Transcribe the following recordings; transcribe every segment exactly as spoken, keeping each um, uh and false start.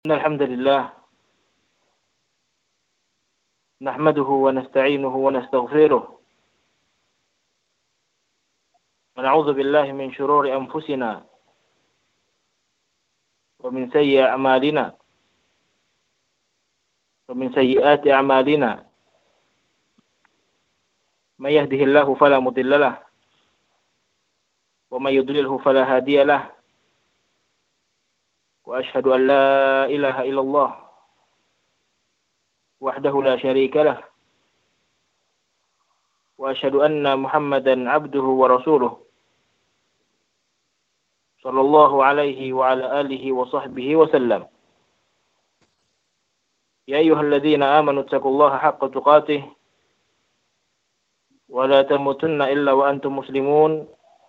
إن الحمد لله نحمده ونستعينه ونستغفره ونعوذ بالله من شرور أنفسنا ومن سيئات أعمالنا ومن سيئات أعمالنا من يهده الله فلا مضل له ومن يضلله فلا هادي له وأشهد أن لا إله إلا الله وحده لا شريك له وأشهد أن محمدا عبده ورسوله صلى الله عليه وعلى آله وصحبه وسلم. يا أيها الذين آمنوا اتقوا الله حق تقاته ولا تموتن إلا وأنتم مسلمون.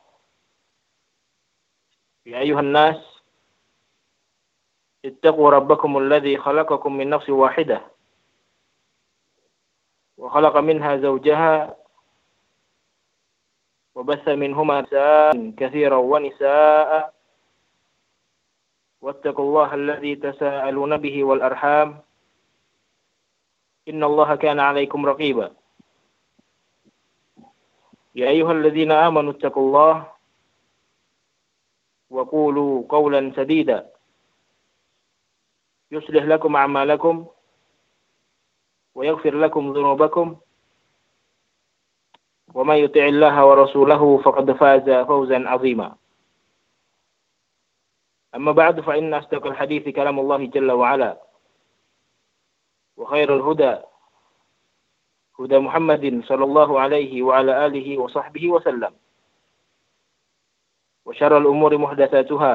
يا أيها الناس اتقوا ربكم الذي خلقكم من نفس واحدة وخلق منها زوجها وبث منهما نساء كثيرا ونساء واتقوا الله الذي تساءلون به والأرحام إن الله كان عليكم رقيبا. يا أيها الذين آمنوا اتقوا الله وقولوا قولا سديدا يصلح لكم أعمالكم ويغفر لكم ذنوبكم ومن يطع الله ورسوله فقد فاز فوزا عظيما. أما بعد فإن أصدق الحديث كلام الله جل وعلا وخير الهدى هدى محمد صلى الله عليه وعلى آله وصحبه وسلم وشر الأمور محدثاتها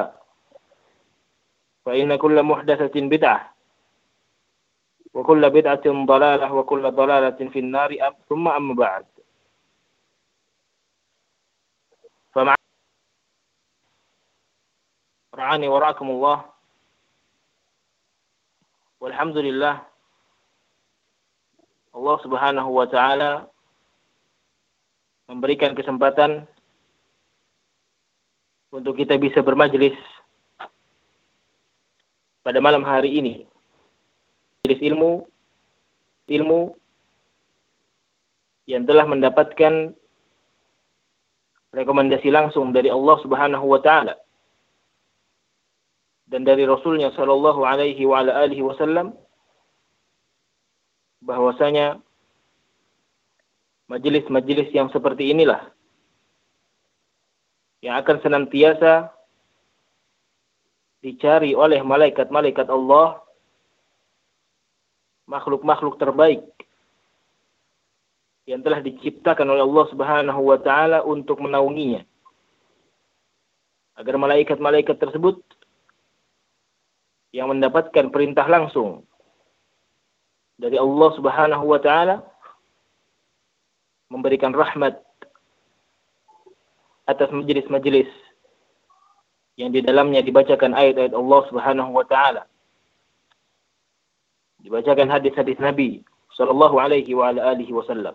فإن كل محدثة بدعة وكل بدعة ضلالة وكل ضلالة في النار ثم أما بعد. فمع رعاني ورعاكم الله والحمد لله Allah Subhanahu wa taala memberikan kesempatan untuk kita bisa bermajlis pada malam hari ini. Majlis ilmu ilmu yang telah mendapatkan rekomendasi langsung dari Allah Subhanahu wa taala dan dari Rasulnya sallallahu alaihi wa ala alihi wasallam, bahwasanya majelis-majelis yang seperti inilah yang akan senantiasa dicari oleh malaikat-malaikat Allah, makhluk-makhluk terbaik yang telah diciptakan oleh Allah Subhanahu wa taala untuk menaunginya, agar malaikat-malaikat tersebut yang mendapatkan perintah langsung dari Allah Subhanahu wa taala memberikan rahmat atas majelis-majelis yang di dalamnya dibacakan ayat-ayat Allah Subhanahu wa taala, dibacakan hadis-hadis Nabi sallallahu alaihi wa ala alihi wasallam.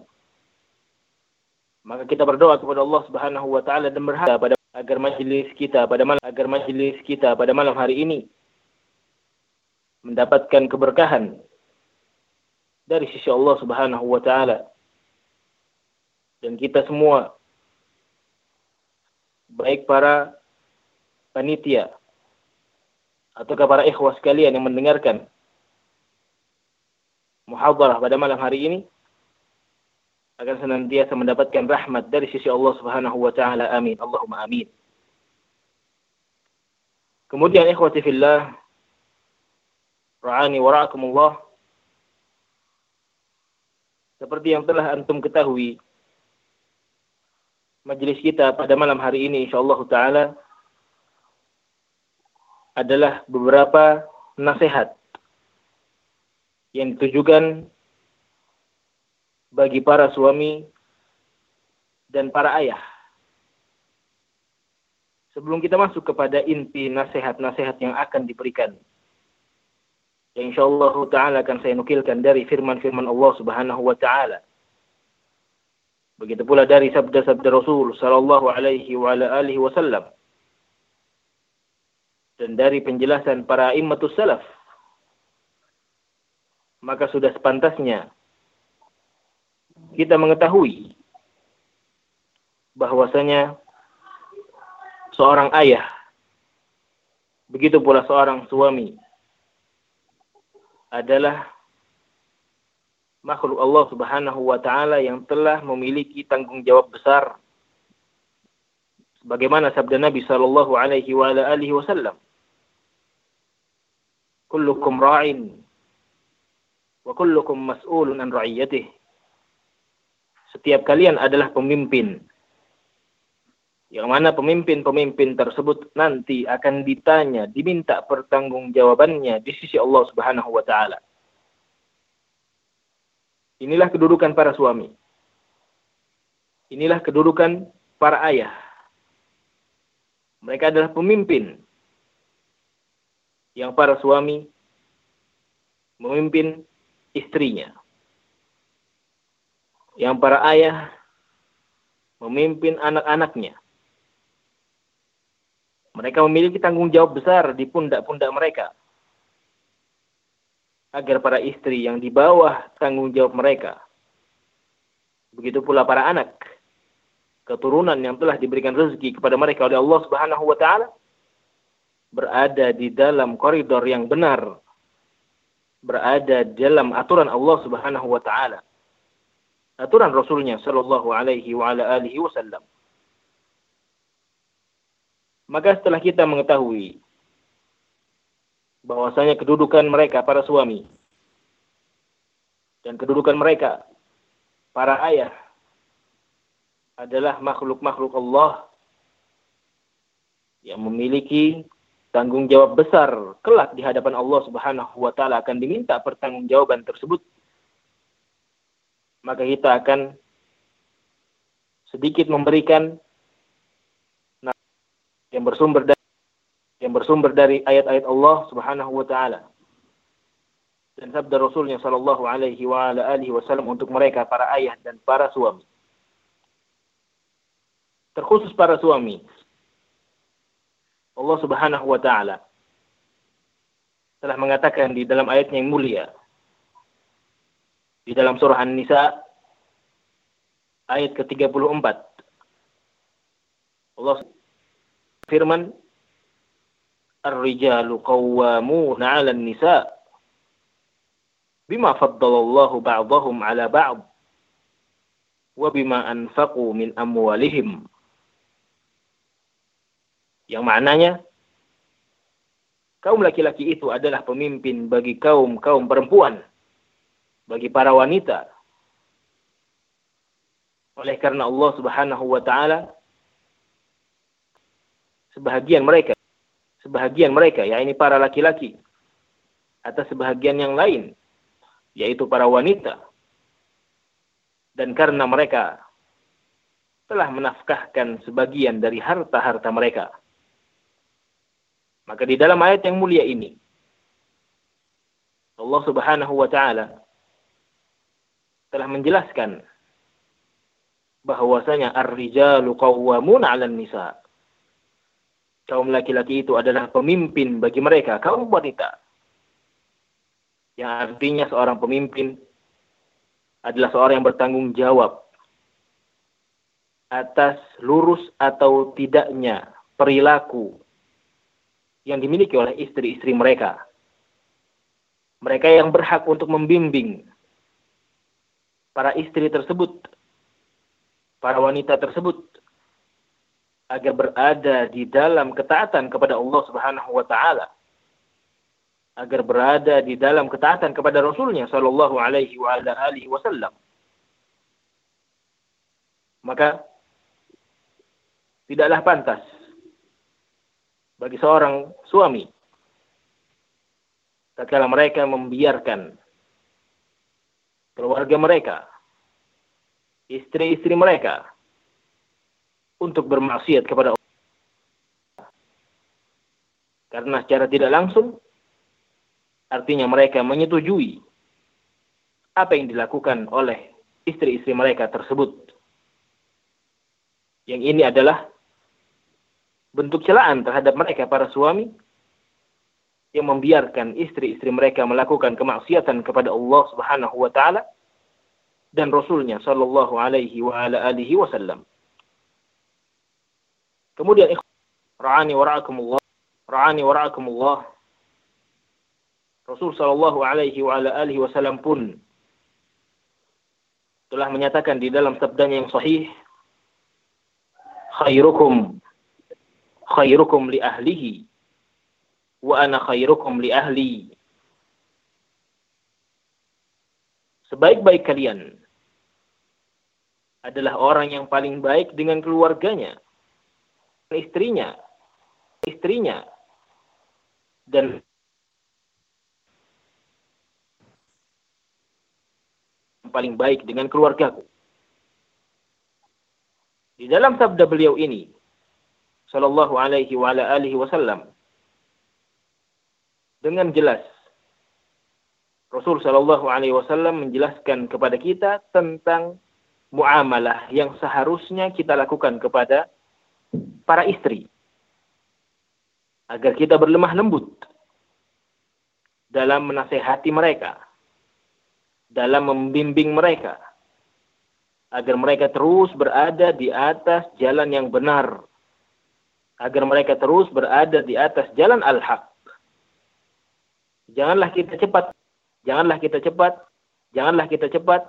Maka kita berdoa kepada Allah Subhanahu wa taala dan berharap pada agar majelis kita pada malam agar majelis kita pada malam hari ini mendapatkan keberkahan dari sisi Allah Subhanahu wa taala, dan kita semua, baik para panitia atau para ikhwah sekalian yang mendengarkan muhadharah pada malam hari ini, akan senantiasa mendapatkan rahmat dari sisi Allah Subhanahu wa taala. Amin. Allahumma amin. Kemudian ikhwati fillah, ra'ani wa ra'akumullah, seperti yang telah antum ketahui, majelis kita pada malam hari ini insyaallah taala adalah beberapa nasihat yang ditujukan bagi para suami dan para ayah. Sebelum kita masuk kepada inti nasihat-nasihat yang akan diberikan, yang insyaallah taala akan saya nukilkan dari firman-firman Allah Subhanahu wa taala, begitu pula dari sabda-sabda Rasul sallallahu alaihi wa ala alihi wasallam, dan dari penjelasan para immatus salaf maka sudah sepantasnya kita mengetahui bahwasanya seorang ayah, begitu pula seorang suami, adalah makhluk Allah Subhanahu wa taala yang telah memiliki tanggung jawab besar. Sebagaimana sabda Nabi sallallahu alaihi wa ala alihi wasallam, "Kullukum ra'in wa kullukum mas'ulun an ra'iyatihi." Setiap kalian adalah pemimpin. Yang mana pemimpin-pemimpin tersebut nanti akan ditanya, diminta pertanggungjawabannya di sisi Allah Subhanahu wa taala. Inilah kedudukan para suami. Inilah kedudukan para ayah. Mereka adalah pemimpin. Yang para suami memimpin istrinya. Yang para ayah memimpin anak-anaknya. Mereka memiliki tanggung jawab besar di pundak-pundak mereka, agar para istri yang di bawah tanggung jawab mereka, begitu pula para anak, keturunan yang telah diberikan rezeki kepada mereka oleh Allah Subhanahu wa taala, berada di dalam koridor yang benar, berada dalam aturan Allah Subhanahu wa taala, aturan Rasulnya sallallahu alaihi wa ala alihi wasallam. Maka setelah kita mengetahui bahwasanya kedudukan mereka para suami dan kedudukan mereka para ayah adalah makhluk-makhluk Allah yang memiliki tanggung jawab besar kelak di hadapan Allah Subhanahu wa taala, akan diminta pertanggungjawaban tersebut, maka kita akan sedikit memberikan yang bersumber dari yang bersumber dari ayat-ayat Allah Subhanahu wa taala dan sabda Rasulnya sallallahu alaihi wa ala alihi wasallam untuk mereka para ayah dan para suami. Terkhusus para suami, Allah Subhanahu wa taala telah mengatakan di dalam ayatnya yang mulia di dalam surah An-Nisa ayat ke tiga puluh empat. Allah firman, "Ar-rijalu qawwamuna 'alan nisa bima faddalallahu ba'dahum 'ala ba'd wa bima anfaqu min amwalihim." Yang maknanya, kaum laki-laki itu adalah pemimpin bagi kaum-kaum perempuan, bagi para wanita. Oleh karena Allah Subhanahu wa taala sebahagian mereka, sebahagian mereka, yakni para laki-laki, atas sebahagian yang lain, yaitu para wanita. Dan karena mereka telah menafkahkan sebagian dari harta-harta mereka, maka di dalam ayat yang mulia ini, Allah Subhanahu wa taala telah menjelaskan bahwasanya ar-rijalu qawwamuna 'alan nisa. Kaum laki-laki itu adalah pemimpin bagi mereka, kaum wanita. Yang artinya seorang pemimpin adalah seorang yang bertanggung jawab atas lurus atau tidaknya perilaku yang dimiliki oleh istri-istri mereka. Mereka yang berhak untuk membimbing para istri tersebut, para wanita tersebut, agar berada di dalam ketaatan kepada Allah Subhanahu wa taala, agar berada di dalam ketaatan kepada Rasulnya sallallahu alaihi wa ala alihi wasallam. Maka tidaklah pantas bagi seorang suami tatkala mereka membiarkan keluarga mereka, istri-istri mereka, untuk bermaksiat kepada Allah. Karena secara tidak langsung, artinya mereka menyetujui apa yang dilakukan oleh istri-istri mereka tersebut. Yang ini adalah bentuk celaan terhadap mereka para suami, yang membiarkan istri-istri mereka melakukan kemaksiatan kepada Allah Subhanahu wa taala dan Rasulnya sallallahu alaihi wa ala alihi wasallam. Kemudian ra'ani wa ra'akumullah, ra'ani wa ra'akumullah. Rasul sallallahu alaihi wa ala alihi wasallam pun telah menyatakan di dalam sabdanya yang sahih, khairukum khairukum li ahlihi wa ana khairukum li ahli. Sebaik-baik kalian adalah orang yang paling baik dengan keluarganya, istrinya, istrinya, dan paling baik dengan keluargaku. Di dalam sabda beliau ini, sallallahu alaihi wa ala alihi wasallam, dengan jelas Rasul sallallahu alaihi wasallam menjelaskan kepada kita tentang muamalah yang seharusnya kita lakukan kepada para istri agar kita berlemah lembut dalam menasehati mereka, dalam membimbing mereka agar mereka terus berada di atas jalan yang benar, agar mereka terus berada di atas jalan al-haq. Janganlah kita cepat, janganlah kita cepat, janganlah kita cepat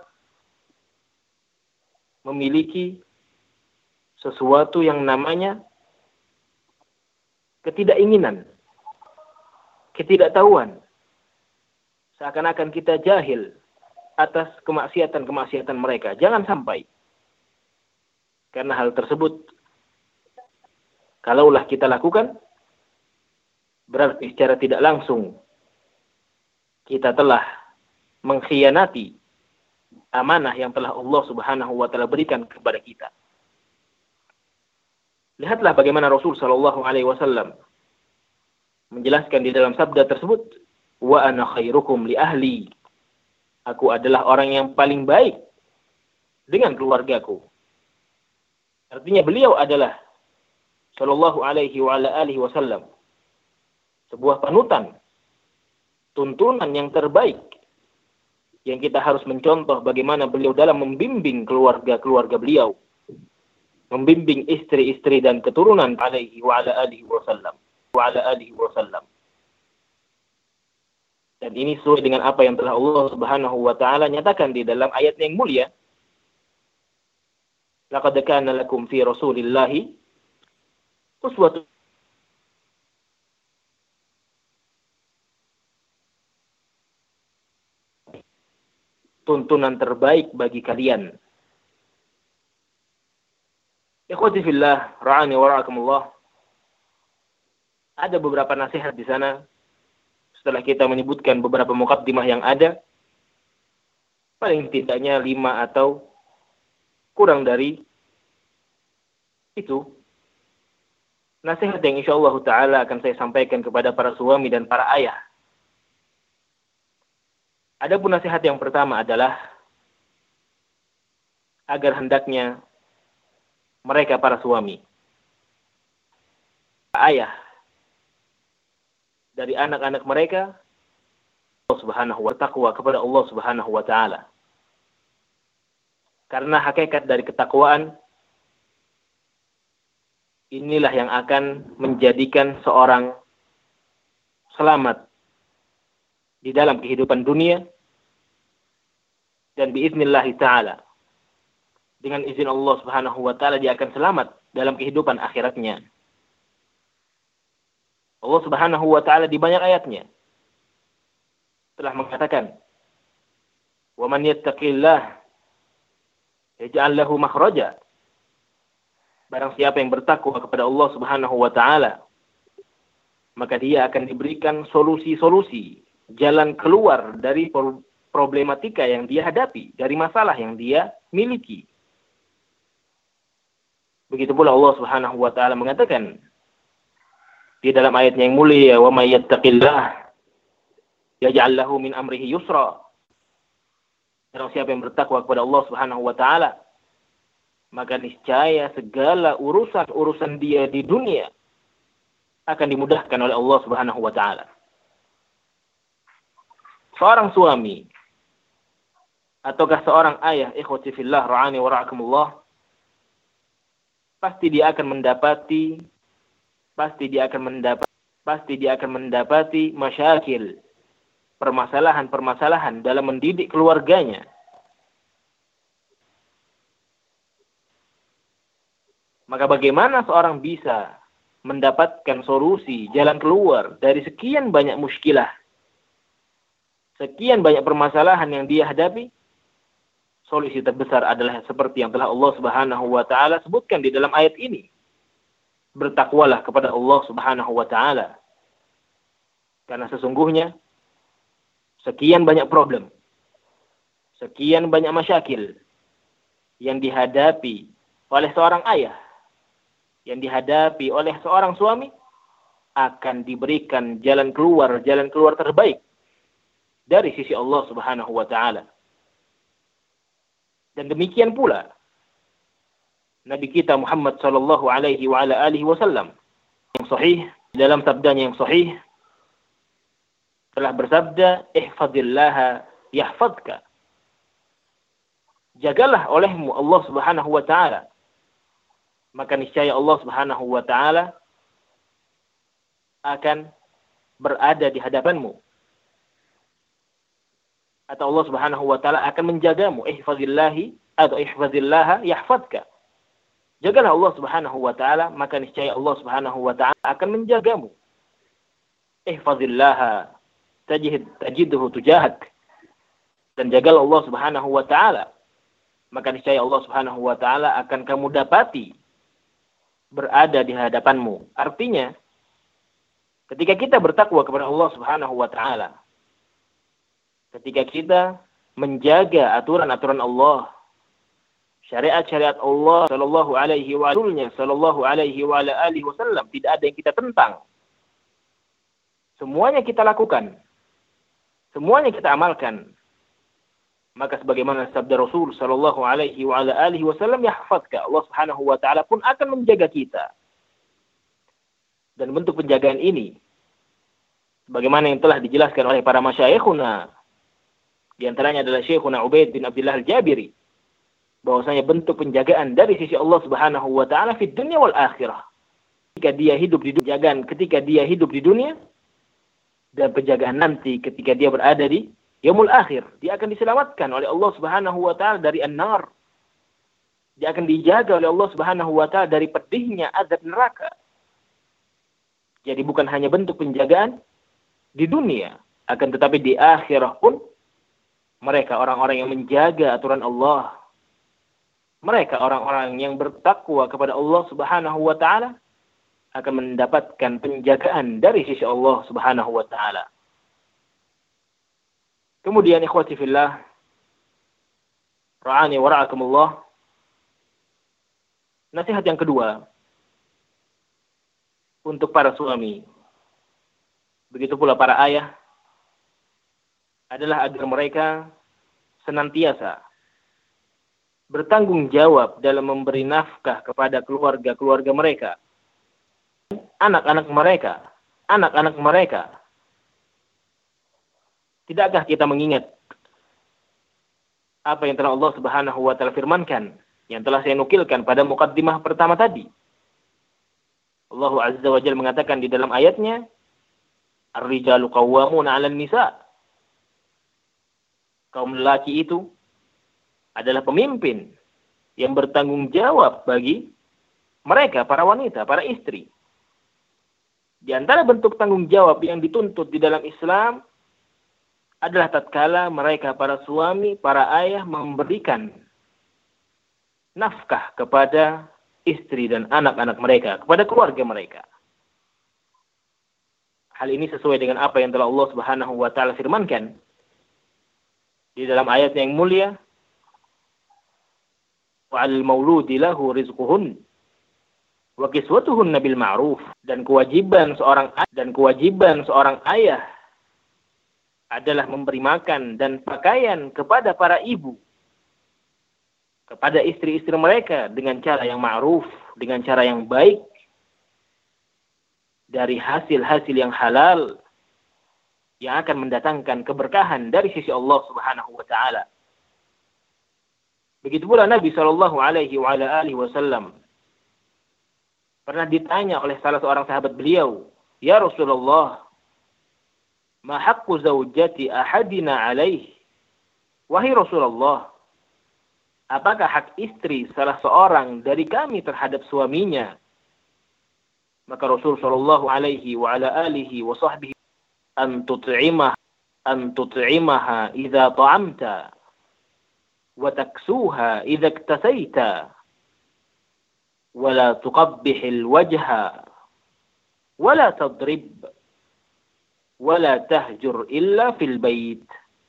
memiliki sesuatu yang namanya ketidakinginan, ketidaktahuan. Seakan-akan kita jahil atas kemaksiatan-kemaksiatan mereka. Jangan sampai. Karena hal tersebut, kalaulah kita lakukan, berarti secara tidak langsung kita telah mengkhianati amanah yang telah Allah Subhanahu wa taala berikan kepada kita. Lihatlah bagaimana Rasul sallallahu alaihi wasallam menjelaskan di dalam sabda tersebut, wa ana khairukum li ahli. Aku adalah orang yang paling baik dengan keluargaku. Artinya beliau adalah sallallahu alaihi wa ala alihi wasallam sebuah panutan, tuntunan yang terbaik yang kita harus mencontoh bagaimana beliau dalam membimbing keluarga-keluarga beliau, membimbing istri-istri dan keturunan alaihi wa ala alihi wasallam wa ala alihi wasallam. Dan ini sesuai dengan apa yang telah Allah Subhanahu wa taala nyatakan di dalam ayat yang mulia. Laqad kana lakum fi Rasulillahi uswatun tuntunan terbaik bagi kalian. Ikhwati fillah, ra'ani wa ra'akumullah. Ada beberapa nasihat di sana. Setelah kita menyebutkan beberapa muqaddimah yang ada, paling tidaknya lima atau kurang dari itu, nasihat yang insyaallah ta'ala akan saya sampaikan kepada para suami dan para ayah. Adapun nasihat yang pertama adalah agar hendaknya mereka para suami, ayah dari anak-anak mereka, Allah Subhanahu wa taqwa kepada Allah Subhanahu wa taala. Karena hakikat dari ketakwaan inilah yang akan menjadikan seorang selamat di dalam kehidupan dunia dan biiznillah ta'ala, dengan izin Allah Subhanahu wa taala dia akan selamat dalam kehidupan akhiratnya. Allah Subhanahu wa taala di banyak ayatnya telah mengatakan, "Wa man yattaqillah yaj'al lahu makhraja." Barang siapa yang bertakwa kepada Allah Subhanahu wa taala, maka dia akan diberikan solusi-solusi, jalan keluar dari problematika yang dia hadapi, dari masalah yang dia miliki. Begitu pula Allah Subhanahu wa taala mengatakan di dalam ayatnya yang mulia, "Wa may yattaqillah yaj'al lahu min amrihi yusra." Barang siapa yang bertakwa kepada Allah Subhanahu wa taala, maka niscaya segala urusan-urusan dia di dunia akan dimudahkan oleh Allah Subhanahu wa taala. seorang suami ataukah seorang ayah, ikhwati fillah ra'ani wa ra'akumullah, pasti dia akan mendapati pasti dia akan mendapat pasti dia akan mendapati masyakil, permasalahan-permasalahan dalam mendidik keluarganya. Maka bagaimana seorang bisa mendapatkan solusi, jalan keluar dari sekian banyak muskilah, sekian banyak permasalahan yang dia hadapi? Solusi terbesar adalah seperti yang telah Allah Subhanahu wa taala sebutkan di dalam ayat ini. Bertakwalah kepada Allah Subhanahu wa taala. Karena sesungguhnya sekian banyak problem, sekian banyak masyakil yang dihadapi oleh seorang ayah, yang dihadapi oleh seorang suami, akan diberikan jalan keluar, jalan keluar terbaik dari sisi Allah Subhanahu wa taala. Dan demikian pula Nabi kita Muhammad sallallahu alaihi wa ala alihi wasallam yang sahih, dalam sabdanya yang sahih telah bersabda, ihfazillaha yahfazka. Jagalah olehmu Allah Subhanahu wa taala, maka niscaya Allah Subhanahu wa taala akan berada di hadapanmu. Atau Allah Subhanahu wa taala akan menjagamu. Ihfazillahi atau ihfazillaha yahfazka. Jagalah Allah Subhanahu wa taala, maka niscaya Allah Subhanahu wa taala akan menjagamu. Ihfazillaha tajid tajidhu tujahak. Dan jagalah Allah Subhanahu wa taala, maka niscaya Allah Subhanahu wa taala akan kamu dapati berada di hadapanmu. Artinya, ketika kita bertakwa kepada Allah Subhanahu wa taala, ketika kita menjaga aturan-aturan Allah, syariat-syariat Allah sallallahu alaihi wa sallam, sallallahu alaihi wa alihi wasallam, tidak ada yang kita tentang. Semuanya kita lakukan. Semuanya kita amalkan. Maka sebagaimana sabda Rasul sallallahu alaihi wa alihi wasallam, yahfazka, Allah Subhanahu wa taala pun akan menjaga kita. Dan bentuk penjagaan ini sebagaimana yang telah dijelaskan oleh para masyayikhuna, di antaranya adalah Syekhuna Ubaid bin Abdullah Al-Jabiri, bahwasanya bentuk penjagaan dari sisi Allah Subhanahu wa taala di dunia wal akhirah. Ketika dia hidup di dunia, ketika dia hidup di dunia, dan penjagaan nanti ketika dia berada di yaumul akhir, dia akan diselamatkan oleh Allah Subhanahu wa taala dari an-nar. Dia akan dijaga oleh Allah Subhanahu wa taala dari pedihnya azab neraka. Jadi bukan hanya bentuk penjagaan di dunia, akan tetapi di akhirah pun mereka orang-orang yang menjaga aturan Allah, mereka orang-orang yang bertakwa kepada Allah Subhanahu wa taala akan mendapatkan penjagaan dari sisi Allah Subhanahu wa taala. Kemudian ikhwati fillah, ra'ani wa ra'akumullah, nasihat yang kedua untuk para suami, begitu pula para ayah, adalah agar mereka senantiasa bertanggung jawab dalam memberi nafkah kepada keluarga-keluarga mereka, anak-anak mereka, anak-anak mereka. Tidakkah kita mengingat apa yang telah Allah Subhanahu wa taala firmankan, yang telah saya nukilkan pada mukaddimah pertama tadi? Allah Azza wa Jalla mengatakan di dalam ayatnya, ar-rijalu qawwamuna 'alan nisa. Kaum lelaki itu adalah pemimpin yang bertanggung jawab bagi mereka, para wanita, para istri. Di antara bentuk tanggung jawab yang dituntut di dalam Islam adalah tatkala mereka, para suami, para ayah, memberikan nafkah kepada istri dan anak-anak mereka, kepada keluarga mereka. Hal ini sesuai dengan apa yang telah Allah Subhanahu wa taala firmankan di dalam ayat yang mulia, wa'al mauludi lahu rizquhun wa kiswatuhunna bil ma'ruf, dan kewajiban seorang dan kewajiban seorang ayah adalah memberi makan dan pakaian kepada para ibu, kepada istri-istri mereka dengan cara yang ma'ruf, dengan cara yang baik, dari hasil-hasil yang halal yang akan mendatangkan keberkahan dari sisi Allah Subhanahu wa taala. Begitu pula Nabi sallallahu alaihi wa ala alihi wasallam pernah ditanya oleh salah seorang sahabat beliau, "Ya Rasulullah, ma haqqu zaujati ahadina alaih?" Wahai Rasulullah, apakah hak istri salah seorang dari kami terhadap suaminya? Maka Rasul sallallahu alaihi wa ala alihi wa sahbihi an tut'imah an tut'imaha idza ta'amta wa taksuha idza iktasaita wa la tuqabbihil wajha wa la tadrib wa la tahjur illa fil bait.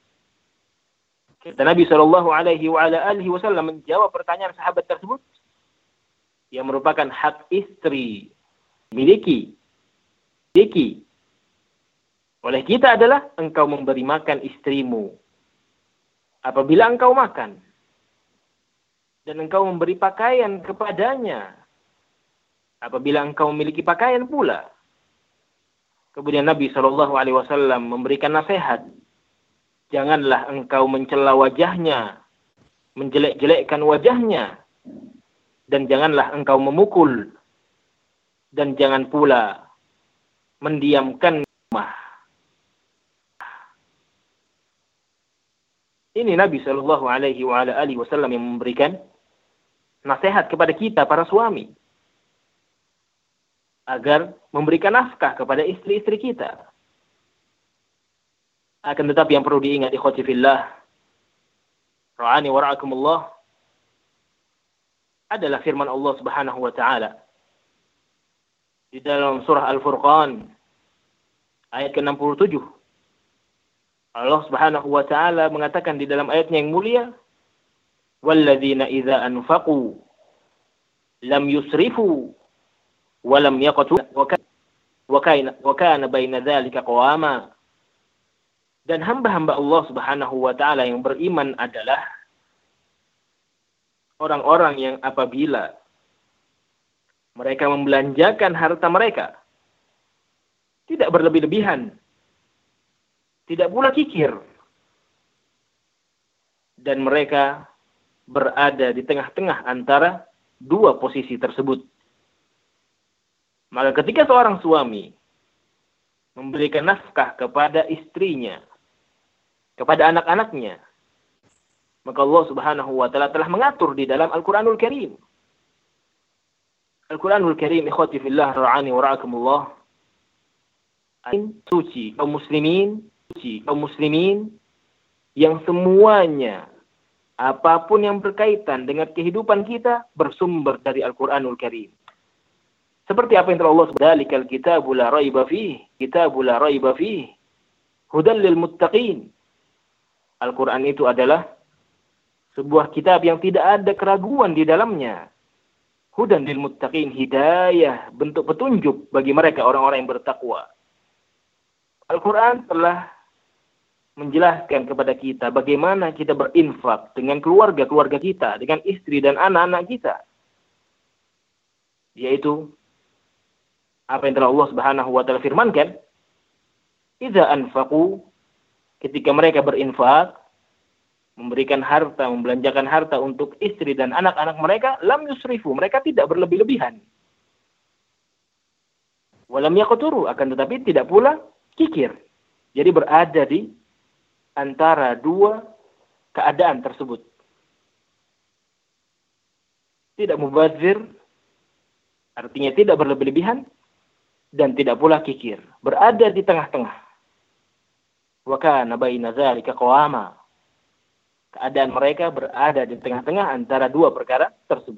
Kata Nabi sallallahu alaihi wa ala alihi wasallam menjawab pertanyaan sahabat tersebut yang merupakan hak istri miliki miliki oleh kita adalah engkau memberi makan istrimu apabila engkau makan, dan engkau memberi pakaian kepadanya apabila engkau memiliki pakaian pula. Kemudian Nabi shallallahu alaihi wasallam memberikan nasihat, janganlah engkau mencela wajahnya, menjelek-jelekkan wajahnya, dan janganlah engkau memukul, dan jangan pula mendiamkan rumah. Ini Nabi Shallallahu Alaihi Wasallam yang memberikan nasihat kepada kita para suami agar memberikan nafkah kepada istri-istri kita. Akan tetapi yang perlu diingat, ikhwati fillah, ra'ani wa ra'akumullah, adalah firman Allah Subhanahu wa taala di dalam surah Al-Furqan ayat ke enam puluh tujuh. Allah Subhanahu wa taala mengatakan di dalam ayatnya yang mulia, "Walladzina idza anfaqu lam yusrifu wa lam yaqtu wa kana wa kana baina dzalika qawama." Dan hamba-hamba Allah Subhanahu wa taala yang beriman adalah orang-orang yang apabila mereka membelanjakan harta mereka tidak berlebih-lebihan, tidak pula kikir, dan mereka berada di tengah-tengah antara dua posisi tersebut. Maka ketika seorang suami memberikan nafkah kepada istrinya, kepada anak-anaknya, maka Allah Subhanahu wa taala telah mengatur di dalam Al-Qur'anul Karim. Al-Qur'anul Karim, ikhwati fillah, ra'ani wa ra'akumullah, suci kaum muslimin, suci kaum muslimin yang semuanya apapun yang berkaitan dengan kehidupan kita bersumber dari Al-Qur'anul Karim. Seperti apa yang telah Allah sebutkan, "Dzalikal kitabu la raiba fihi, kitabu la raiba fihi, hudan lil muttaqin." Al-Qur'an itu adalah sebuah kitab yang tidak ada keraguan di dalamnya. Hudan lil muttaqin, hidayah, bentuk petunjuk bagi mereka orang-orang yang bertakwa. Al-Quran telah menjelaskan kepada kita bagaimana kita berinfak dengan keluarga-keluarga kita, dengan istri dan anak-anak kita. Yaitu apa yang telah Allah Subhanahu wa taala firmankan, "Idza anfaqu," ketika mereka berinfak, memberikan harta, membelanjakan harta untuk istri dan anak-anak mereka, lam yusrifu, mereka tidak berlebih-lebihan. Walam yaqturu, akan tetapi tidak pula kikir. Jadi berada di antara dua keadaan tersebut. Tidak mubazir, artinya tidak berlebih-lebihan, dan tidak pula kikir. Berada di tengah-tengah. Wa kana baina dzalika qawama. Keadaan mereka berada di tengah-tengah antara dua perkara tersebut.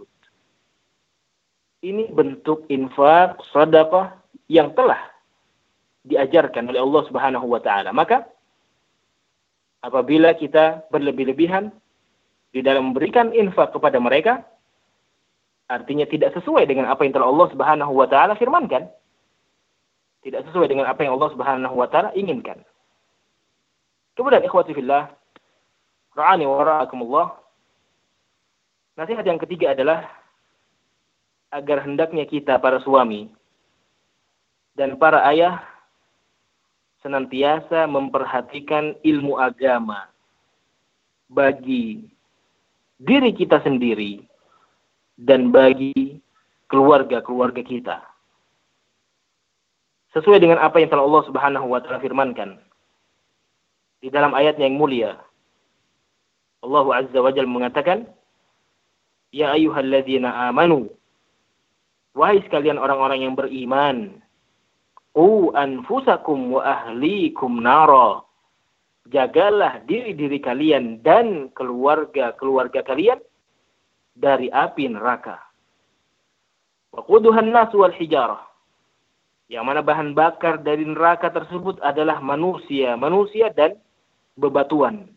Ini bentuk infak, sedekah yang telah diajarkan oleh Allah Subhanahu wa taala. Maka apabila kita berlebih-lebihan di dalam memberikan infak kepada mereka, artinya tidak sesuai dengan apa yang telah Allah Subhanahu wa taala firmankan. Tidak sesuai dengan apa yang Allah Subhanahu wa taala inginkan. Kemudian ikhwati fillah, ra'ani wa ra'akumullah, nasihat yang ketiga adalah agar hendaknya kita para suami dan para ayah senantiasa memperhatikan ilmu agama bagi diri kita sendiri dan bagi keluarga-keluarga kita. Sesuai dengan apa yang telah Allah Subhanahu wa taala firmankan di dalam ayatnya yang mulia. Allah Azza wa Jalla mengatakan, "Ya ayyuhalladzina amanu," wahai sekalian orang-orang yang beriman, "Qu anfusakum wa ahlikum nara." Jagalah diri-diri kalian dan keluarga-keluarga kalian dari api neraka. Wa quduhan nas wal hijarah. Yang mana bahan bakar dari neraka tersebut adalah manusia, manusia dan bebatuan.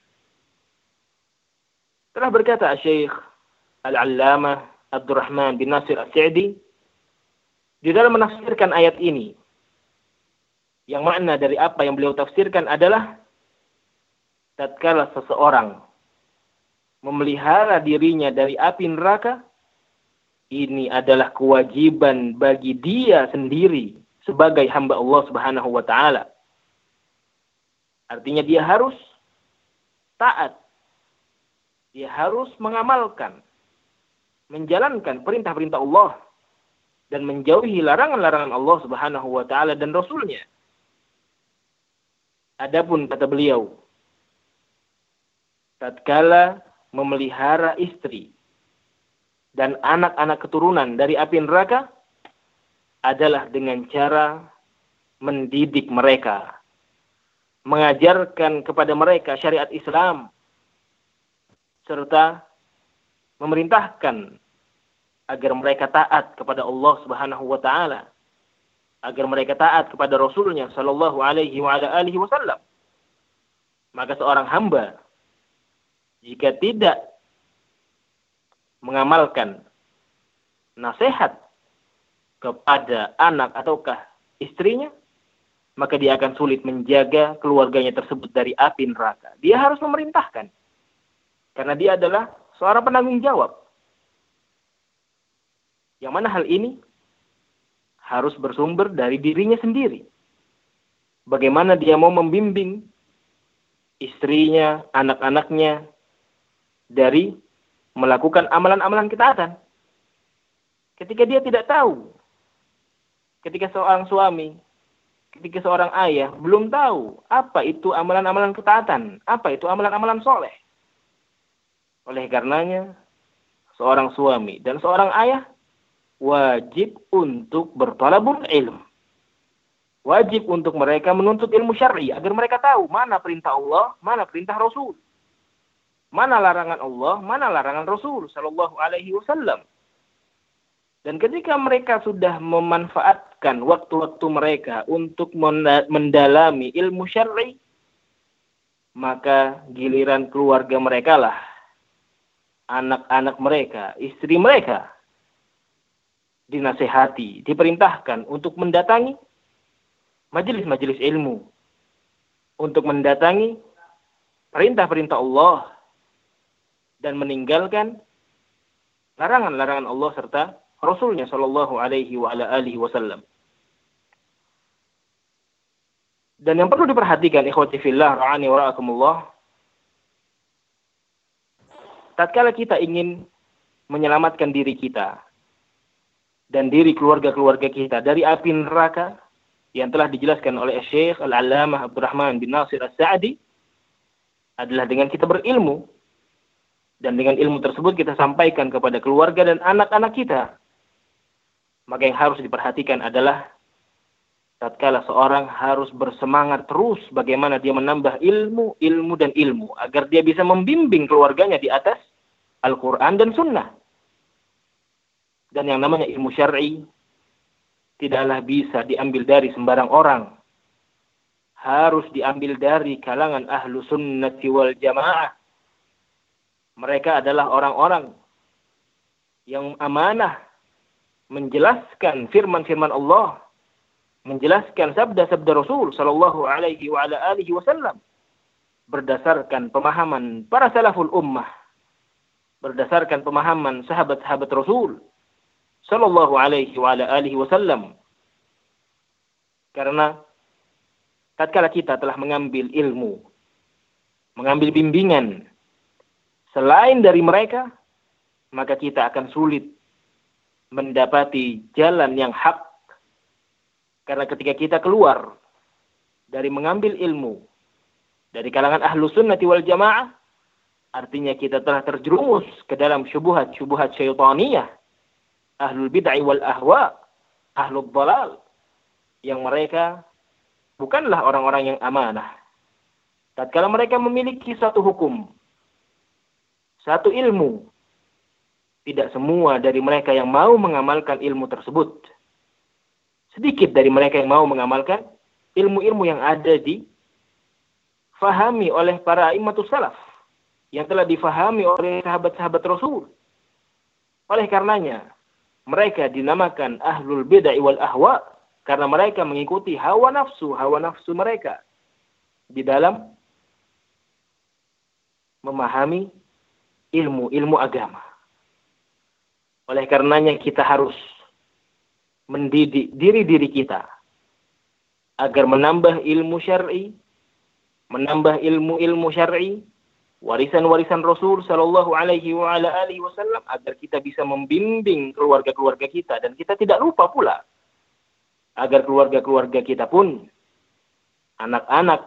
Telah berkata Syekh Al-Allamah Abdurrahman bin Nasir As-Sa'di di dalam menafsirkan ayat ini, yang makna dari apa yang beliau tafsirkan adalah tatkala seseorang memelihara dirinya dari api neraka, ini adalah kewajiban bagi dia sendiri sebagai hamba Allah Subhanahu wa taala. Artinya dia harus taat. Dia harus mengamalkan, menjalankan perintah-perintah Allah dan menjauhi larangan-larangan Allah Subhanahu wa taala dan Rasul-Nya. Adapun kata beliau, tatkala memelihara istri dan anak-anak keturunan dari api neraka adalah dengan cara mendidik mereka, mengajarkan kepada mereka syariat Islam, serta memerintahkan agar mereka taat kepada Allah Subhanahu wa taala, agar mereka taat kepada Rasul-Nya sallallahu alaihi wa ala alihi wasallam. Maka seorang hamba jika tidak mengamalkan nasihat kepada anak ataukah istrinya, maka dia akan sulit menjaga keluarganya tersebut dari api neraka. Dia harus memerintahkan, karena dia adalah seorang penanggung jawab. Yang mana hal ini harus bersumber dari dirinya sendiri. Bagaimana dia mau membimbing istrinya, anak-anaknya dari melakukan amalan-amalan ketaatan ketika dia tidak tahu. Ketika seorang suami, ketika seorang ayah belum tahu apa itu amalan-amalan ketaatan, apa itu amalan-amalan soleh. Oleh karenanya, seorang suami dan seorang ayah wajib untuk bertalabul ilm. Wajib untuk mereka menuntut ilmu syar'i agar mereka tahu mana perintah Allah, mana perintah Rasul. Mana larangan Allah, mana larangan Rasul sallallahu alaihi wasallam. Dan ketika mereka sudah memanfaatkan waktu-waktu mereka untuk mendalami ilmu syar'i, maka giliran keluarga mereka lah, anak-anak mereka, istri mereka, dinasihati, diperintahkan untuk mendatangi majelis-majelis ilmu, untuk mendatangi perintah-perintah Allah, dan meninggalkan larangan-larangan Allah serta Rasulnya sallallahu alaihi wa ala alihi wasallam. Dan yang perlu diperhatikan ikhwati fillah ra'ani wa ra'akumullah, tatkala kita ingin menyelamatkan diri kita dan diri keluarga-keluarga kita dari api neraka yang telah dijelaskan oleh Syekh Al-Allamah Abdurrahman bin Nasir As-Sa'di, adalah dengan kita berilmu, dan dengan ilmu tersebut kita sampaikan kepada keluarga dan anak-anak kita. Maka yang harus diperhatikan adalah tatkala seorang harus bersemangat terus bagaimana dia menambah ilmu, ilmu dan ilmu agar dia bisa membimbing keluarganya di atas Al-Quran dan Sunnah. Dan yang namanya ilmu syar'i tidaklah bisa diambil dari sembarang orang. Harus diambil dari kalangan ahlu sunnati wal jamaah. Mereka adalah orang-orang yang amanah menjelaskan firman-firman Allah, menjelaskan sabda-sabda Rasul sallallahu alaihi wa ala alihi wasallam berdasarkan pemahaman para salaful ummah, berdasarkan pemahaman sahabat-sahabat Rasul sallallahu alaihi wa ala alihi wasallam. Karena tatkala kita telah mengambil ilmu, mengambil bimbingan selain dari mereka, maka kita akan sulit mendapati jalan yang hak. Karena ketika kita keluar dari mengambil ilmu dari kalangan ahlu sunnati wal jamaah, artinya kita telah terjerumus ke dalam syubuhat-syubuhat syaitaniyah, ahlul bid'ah wal ahwa, ahlul dhalal, yang mereka bukanlah orang-orang yang amanah. Tatkala mereka memiliki satu hukum, satu ilmu, tidak semua dari mereka yang mau mengamalkan ilmu tersebut. Sedikit dari mereka yang mau mengamalkan ilmu-ilmu yang ada difahami oleh para immatus salaf, yang telah difahami oleh sahabat-sahabat Rasul. Oleh karenanya, mereka dinamakan ahlul bid'ah wal ahwa, karena mereka mengikuti hawa nafsu, hawa nafsu mereka di dalam memahami ilmu-ilmu agama. Oleh karenanya kita harus mendidik diri-diri kita agar menambah ilmu syar'i, menambah ilmu-ilmu syar'i, warisan-warisan Rasul sallallahu alaihi wa ala alihi wasallam, agar kita bisa membimbing keluarga-keluarga kita, dan kita tidak lupa pula agar keluarga-keluarga kita pun, anak-anak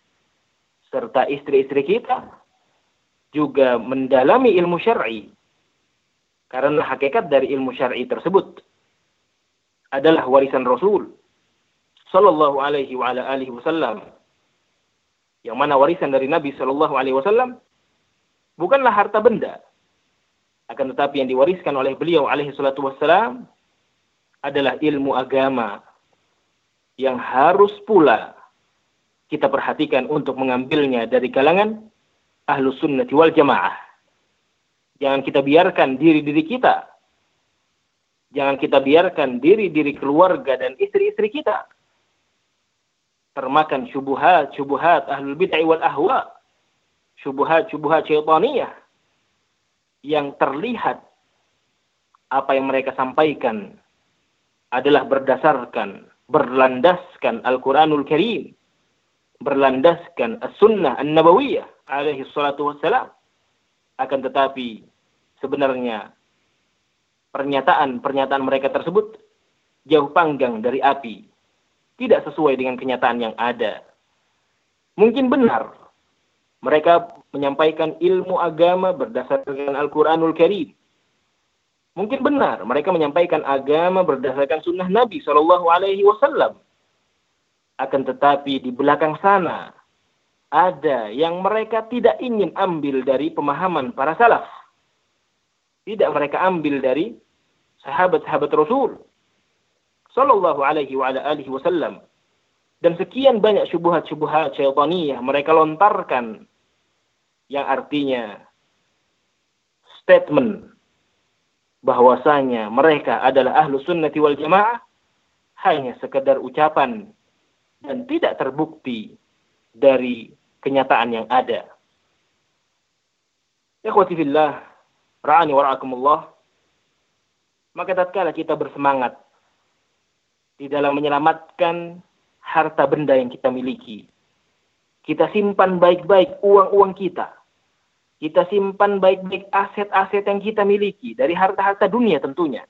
serta istri-istri kita juga mendalami ilmu syar'i. Karena hakikat dari ilmu syar'i tersebut adalah warisan Rasul sallallahu alaihi wa ala alihi wasallam. Yang mana warisan dari Nabi sallallahu alaihi wasallam bukanlah harta benda, akan tetapi yang diwariskan oleh beliau alaihi salatu wassalam adalah ilmu agama yang harus pula kita perhatikan untuk mengambilnya dari kalangan ahlus sunnati wal jamaah. Jangan kita biarkan diri-diri kita, jangan kita biarkan diri-diri keluarga dan istri-istri kita termakan syubuhat-syubuhat ahlul bid'ah wal ahwa, syubuhat-syubuhat syaitaniyah yang terlihat apa yang mereka sampaikan adalah berdasarkan, berlandaskan Al-Quranul Karim, berlandaskan As-Sunnah An-Nabawiyah alaihi salatu wassalam. Akan tetapi sebenarnya pernyataan-pernyataan mereka tersebut jauh panggang dari api, tidak sesuai dengan kenyataan yang ada. Mungkin benar mereka menyampaikan ilmu agama berdasarkan Al-Quranul Karim. Mungkin benar mereka menyampaikan agama berdasarkan sunnah Nabi shallallahu alaihi wasallam. Akan tetapi di belakang sana ada yang mereka tidak ingin ambil dari pemahaman para salaf. Tidak mereka ambil dari sahabat-sahabat Rasul sallallahu alaihi wa ala alihi wasallam. Dan sekian banyak syubhat-syubhat syaitaniyah mereka lontarkan, yang artinya statement bahwasanya mereka adalah ahlu sunnati wal jamaah hanya sekedar ucapan dan tidak terbukti dari kenyataan yang ada. Ikhwati fillah, ra'ani wa ra'akumullah. Maka tatkala kita bersemangat di dalam menyelamatkan harta benda yang kita miliki, kita simpan baik-baik uang-uang kita, kita simpan baik-baik aset-aset yang kita miliki dari harta-harta dunia tentunya.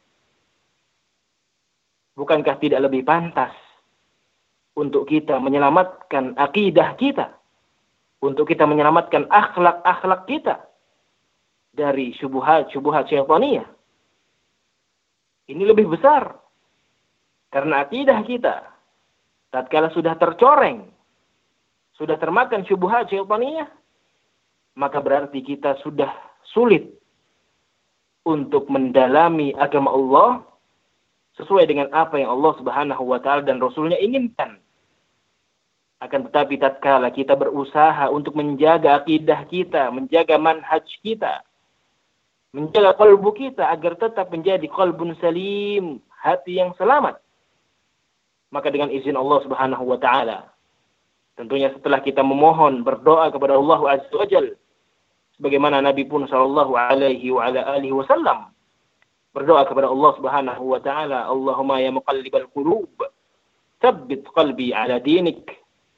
Bukankah tidak lebih pantas untuk kita menyelamatkan akidah kita, untuk kita menyelamatkan akhlak-akhlak kita dari syubhat-syubhat syaitaniyah? Ini lebih besar. Karena akidah kita tatkala sudah tercoreng, sudah termakan syubhat syaitaniyah, maka berarti kita sudah sulit untuk mendalami agama Allah sesuai dengan apa yang Allah Subhanahu wa taala dan Rasulnya inginkan. Akan tetapi tatkala kita berusaha untuk menjaga akidah kita, menjaga manhaj kita, menjaga kalbu kita agar tetap menjadi qalbun salim, hati yang selamat, maka dengan izin Allah Subhanahu wa taala, tentunya setelah kita memohon, berdoa kepada Allah Azza wa Jalla, sebagaimana Nabi pun sallallahu alaihi wa ala alihi wasallam berdoa kepada Allah Subhanahu wa taala, Allahumma ya muqallibal qulub, tsabbit qalbi ala dinik.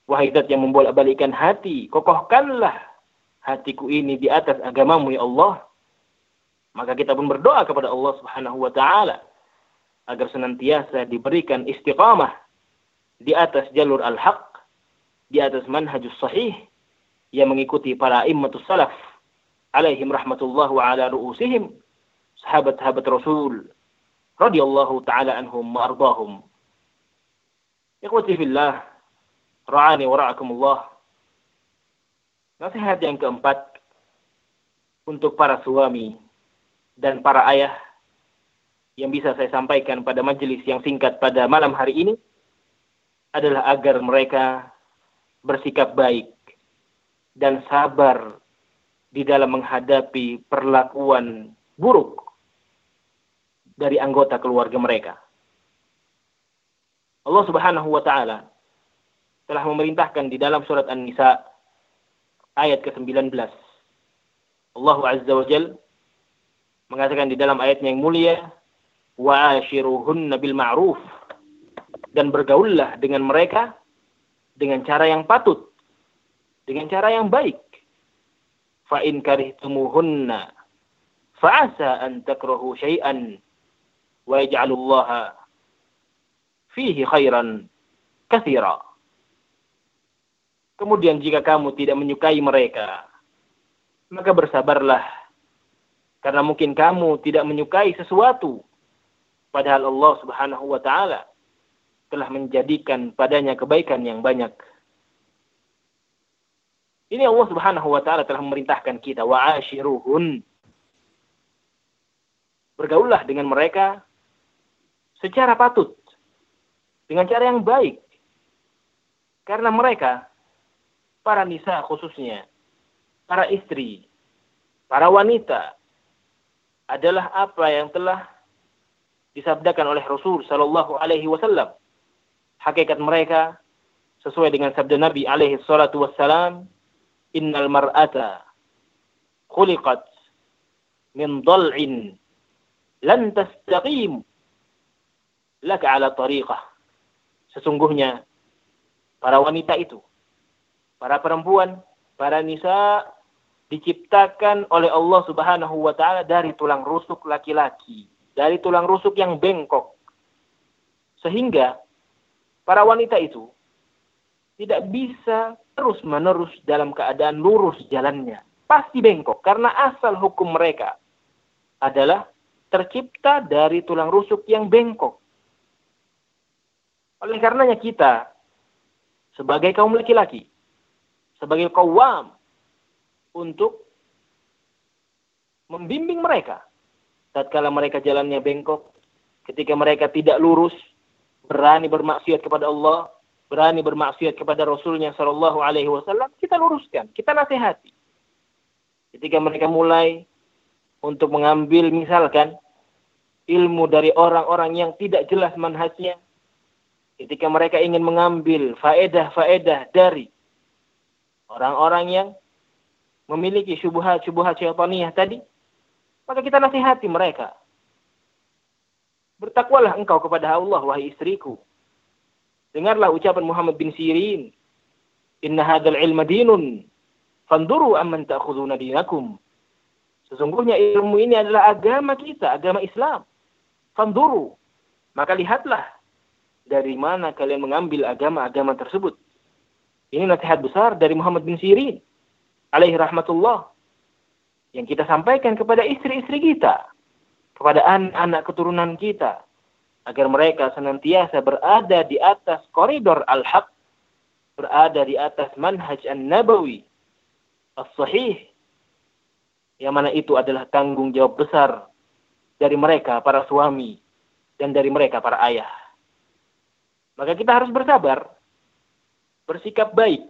Wahai zat yang membolak-balikkan hati, kokohkanlah hatiku ini di atas agamamu ya Allah. Maka kita pun berdoa kepada Allah Subhanahu wa taala agar senantiasa diberikan istiqamah di atas jalur al-haq, di atas manhajus sahih yang mengikuti para immatus salaf alaihim rahmatullah wa ala ru'usihim, sahabat-sahabat Rasul radhiyallahu taala anhum wa ardahum. Ikhwati fillah, ra'ani wa ra'akumullah. Nasihat yang keempat untuk para suami dan para ayah yang bisa saya sampaikan pada majelis yang singkat pada malam hari ini adalah agar mereka bersikap baik dan sabar di dalam menghadapi perlakuan buruk dari anggota keluarga mereka. Allah Subhanahu wa taala telah memerintahkan di dalam surat An-Nisa ayat ke sembilan belas. Allah Azza wa Jalla mengatakan di dalam ayatnya yang mulia, wa'ashiruhunna bil ma'ruf, dan bergaullah dengan mereka dengan cara yang patut, dengan cara yang baik. Fa in karihtumuhunna fa'asa an takrahu syai'an wa yaj'alullaha fihi khairan katsira. Kemudian jika kamu tidak menyukai mereka, maka bersabarlah, karena mungkin kamu tidak menyukai sesuatu, padahal Allah Subhanahu wa taala telah menjadikan padanya kebaikan yang banyak. Ini Allah Subhanahu wa taala telah memerintahkan kita, wa'ashiruhun. Bergaullah dengan mereka secara patut, dengan cara yang baik. Karena mereka, para nisa khususnya, para istri, para wanita, adalah apa yang telah disabdakan oleh Rasul sallallahu alaihi wasallam. Hakikat mereka sesuai dengan sabda Nabi alaihi salatu wassalam, innal mar'ata khuliqat min dhal'in lan tastaqim laka ala tariqah. Sesungguhnya para wanita itu, para perempuan, para nisa diciptakan oleh Allah Subhanahu wa taala dari tulang rusuk laki-laki, dari tulang rusuk yang bengkok. Sehingga para wanita itu tidak bisa terus-menerus dalam keadaan lurus jalannya. Pasti bengkok, karena asal hukum mereka adalah tercipta dari tulang rusuk yang bengkok. Oleh karenanya kita, sebagai kaum laki-laki, sebagai qawwam, untuk membimbing mereka tatkala mereka jalannya bengkok, ketika mereka tidak lurus, berani bermaksiat kepada Allah, berani bermaksiat kepada Rasulnya sallallahu alaihi wasallam, kita luruskan, kita nasihati. Ketika mereka mulai untuk mengambil misalkan ilmu dari orang-orang yang tidak jelas manhajnya, ketika mereka ingin mengambil faedah-faedah dari orang-orang yang memiliki syubhat-syubhat syaitaniyah tadi, maka kita nasihati mereka. Bertakwalah engkau kepada Allah, wahai istriku. Dengarlah ucapan Muhammad bin Sirin, inna hadzal ilma dinun, fanduru amman ta'khuduna dinakum. Sesungguhnya ilmu ini adalah agama kita, agama Islam. Fanduru, maka lihatlah dari mana kalian mengambil agama-agama tersebut. Ini nasihat besar dari Muhammad bin Sirin alaihi rahmatullah, yang kita sampaikan kepada istri-istri kita, kepada anak-anak keturunan kita, agar mereka senantiasa berada di atas koridor al-haq, berada di atas manhaj an-nabawi as-sahih, yang mana itu adalah tanggung jawab besar dari mereka para suami dan dari mereka para ayah. Maka kita harus bersabar, bersikap baik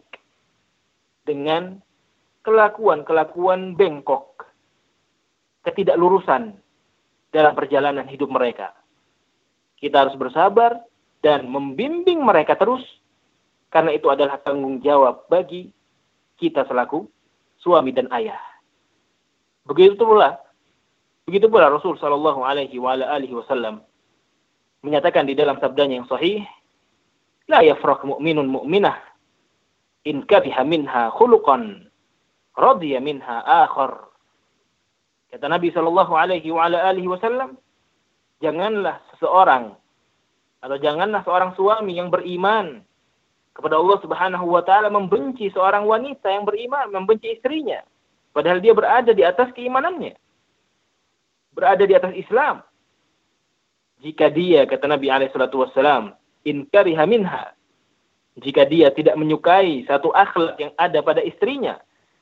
dengan kelakuan-kelakuan bengkok, ketidaklurusan dalam perjalanan hidup mereka. Kita harus bersabar dan membimbing mereka terus, karena itu adalah tanggung jawab bagi kita selaku suami dan ayah. Begitu pula, begitu pula Rasul sallallahu alaihi wa alihi wasallam menyatakan di dalam sabdanya yang sahih, la yafraq mu'minun mu'minah In kariha minha khuluqan radiya minha akhar. Kata Nabi sallallahu alaihi wa ala alihi wasallam, janganlah seseorang atau janganlah seorang suami yang beriman kepada Allah Subhanahu wa taala membenci seorang wanita yang beriman, membenci istrinya, padahal dia berada di atas keimanannya, berada di atas Islam. Jika dia, kata Nabi alaihi salatu wassalam, in kariha minha, jika dia tidak menyukai satu akhlak yang ada pada istrinya,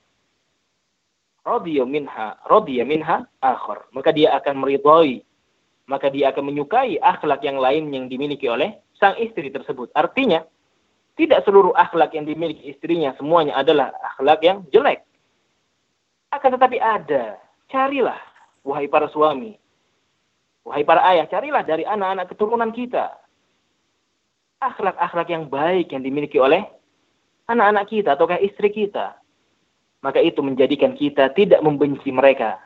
radiya minha, radiya minha akhar, maka dia akan meridhai, maka dia akan menyukai akhlak yang lain yang dimiliki oleh sang istri tersebut. Artinya, tidak seluruh akhlak yang dimiliki istrinya semuanya adalah akhlak yang jelek. Akan tetapi ada, carilah, wahai para suami, wahai para ayah, carilah dari anak-anak keturunan kita akhlak-akhlak yang baik yang dimiliki oleh anak-anak kita ataukah istri kita. Maka itu menjadikan kita tidak membenci mereka.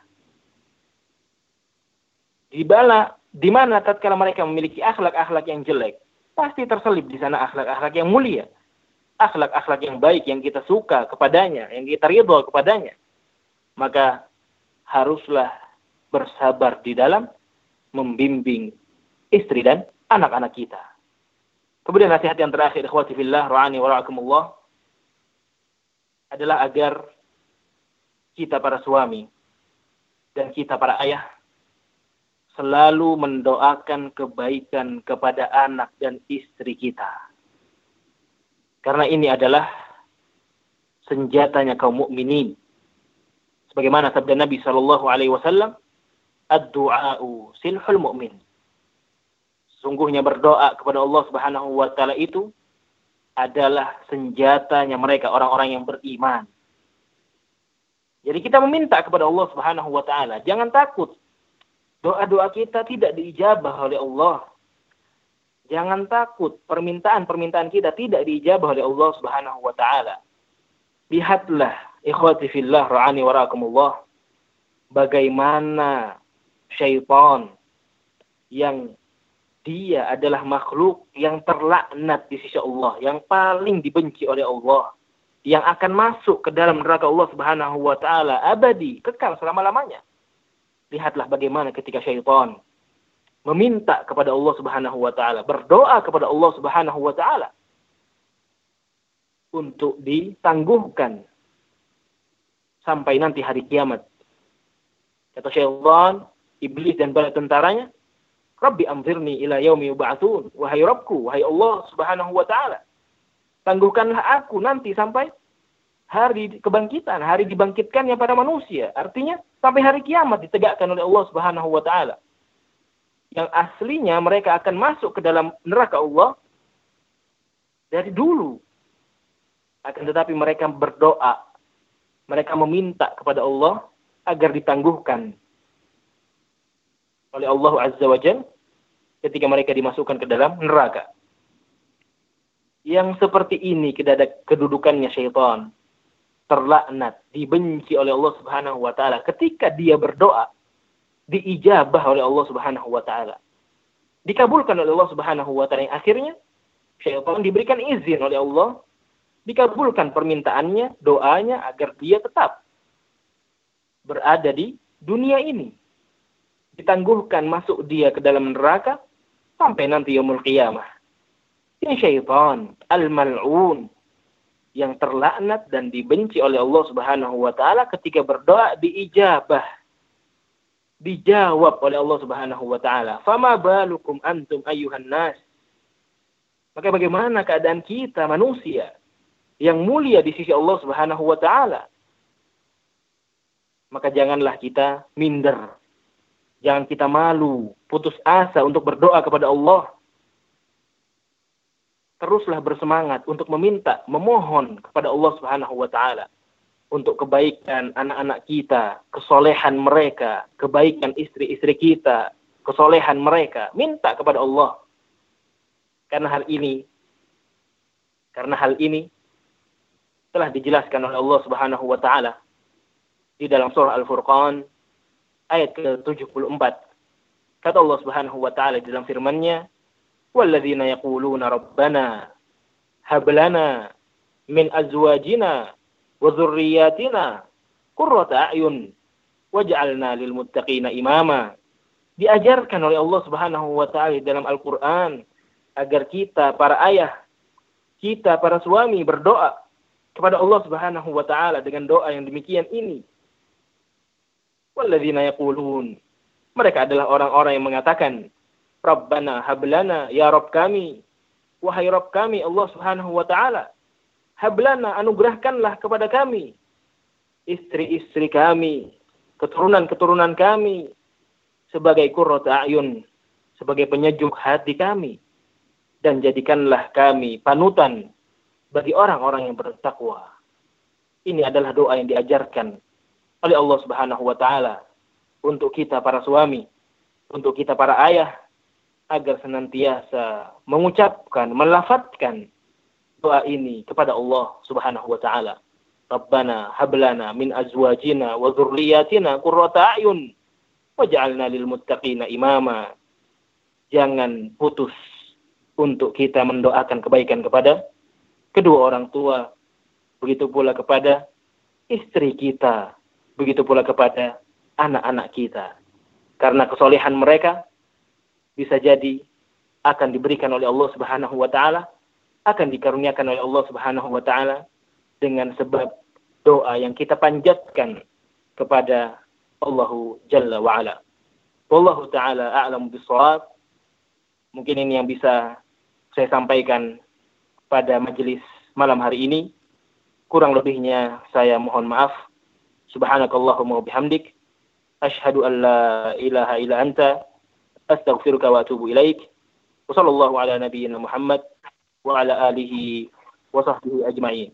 Di mana, di mana tatkala mereka memiliki akhlak-akhlak yang jelek, pasti terselip di sana akhlak-akhlak yang mulia. Akhlak-akhlak yang baik yang kita suka kepadanya, yang kita ridho kepadanya. Maka haruslah bersabar di dalam membimbing istri dan anak-anak kita. Kemudian nasihat yang terakhir, ikhwati fillah, ra'ani wa ra'akumullah, adalah agar kita para suami dan kita para ayah selalu mendoakan kebaikan kepada anak dan istri kita. Karena ini adalah senjatanya kaum mukminin. Sebagaimana sabda Nabi sallallahu alaihi wasallam, ad-du'a'u silhul mu'min. Sungguhnya berdoa kepada Allah Subhanahu wa taala itu adalah senjatanya mereka orang-orang yang beriman. Jadi kita meminta kepada Allah Subhanahu wa taala, jangan takut doa-doa kita tidak diijabah oleh Allah. Jangan takut permintaan-permintaan kita tidak diijabah oleh Allah Subhanahu wa taala. Lihatlah ikhwati fillah ra'ani wa ra'akumullah, bagaimana syaitan yang dia adalah makhluk yang terlaknat di sisi Allah, yang paling dibenci oleh Allah, yang akan masuk ke dalam neraka Allah Subhanahu wa taala abadi, kekal selama-lamanya. Lihatlah bagaimana ketika syaitan meminta kepada Allah Subhanahu wa taala, berdoa kepada Allah Subhanahu wa taala untuk ditangguhkan sampai nanti hari kiamat. Kata syaitan, iblis dan bala tentaranya, Rabbi anzirni ila yaumi yub'atsun, wahai Rabbku, wahai Allah Subhanahu wa taala, tangguhkanlah aku nanti sampai hari kebangkitan, hari dibangkitkannya pada manusia. Artinya sampai hari kiamat ditegakkan oleh Allah Subhanahu wa taala. Yang aslinya mereka akan masuk ke dalam neraka Allah dari dulu. Akan tetapi mereka berdoa, mereka meminta kepada Allah agar ditangguhkan oleh Allah Azza wa Jalla ketika mereka dimasukkan ke dalam neraka. Yang seperti ini kedudukannya syaitan, terlaknat, dibenci oleh Allah Subhanahu wa taala. Ketika dia berdoa, diijabah oleh Allah Subhanahu wa taala, dikabulkan oleh Allah Subhanahu wa taala. Yang akhirnya syaitan diberikan izin oleh Allah, dikabulkan permintaannya, doanya, agar dia tetap berada di dunia ini, ditangguhkan masuk dia ke dalam neraka sampai nanti yaumul qiyamah. Ini syaitan al-mal'un yang terlaknat dan dibenci oleh Allah Subhanahu wa taala, ketika berdoa diijabah, dijawab oleh Allah Subhanahu wa taala. Fama balukum antum ayyuhan nas. Maka bagaimana keadaan kita manusia yang mulia di sisi Allah Subhanahu wa taala? Maka janganlah kita minder. Jangan kita malu, putus asa untuk berdoa kepada Allah. Teruslah bersemangat untuk meminta, memohon kepada Allah Subhanahu wa taala untuk kebaikan anak-anak kita, kesolehan mereka, kebaikan istri-istri kita, kesolehan mereka. Minta kepada Allah. Karena hal ini karena hal ini telah dijelaskan oleh Allah Subhanahu wa taala di dalam surah Al-Furqan ayat ke tujuh puluh empat. Kata Allah Subhanahu wa taala di dalam firman-Nya, "Walladzina yaquluna rabbana hab lana min azwajina wa dzurriyyatina qurrata a'yun waj'alna lil muttaqina imama. Diajarkan oleh Allah Subhanahu wa taala dalam Al-Qur'an agar kita para ayah, kita para suami berdoa kepada Allah Subhanahu wa taala dengan doa yang demikian ini. Walladzina yaqulun, mereka adalah orang-orang yang mengatakan, Rabbana hablana, ya Rabb kami, wahai Rabb kami Allah Subhanahu wa taala, hablana, anugerahkanlah kepada kami istri-istri kami, keturunan-keturunan kami sebagai qurrata a'yun, sebagai penyejuk hati kami, dan jadikanlah kami panutan bagi orang-orang yang bertakwa. Ini adalah doa yang diajarkan oleh Allah Subhanahu wa taala untuk kita para suami, untuk kita para ayah, agar senantiasa mengucapkan, melafadzkan doa ini kepada Allah Subhanahu wa taala. Rabbana hablana min azwajina wa dzurriyyatina qurrata a'yun waj'alna lil muttaqina imama. Jangan putus untuk kita mendoakan kebaikan kepada kedua orang tua, begitu pula kepada istri kita, begitu pula kepada anak-anak kita. Karena kesolehan mereka bisa jadi akan diberikan oleh Allah Subhanahu wa taala, akan dikaruniakan oleh Allah Subhanahu wa taala dengan sebab doa yang kita panjatkan kepada Allahu Jalla wa Ala. Wallahu taala a'lamu bis-shawab. Mungkin ini yang bisa saya sampaikan pada majelis malam hari ini. Kurang lebihnya saya mohon maaf. Subhanakallahumma wa bihamdik, asyhadu an la ilaha illa anta, astaghfiruka wa atubu ilaik. Wa sallallahu ala nabiyyina Muhammad wa ala alihi wa sahbihi ajma'in.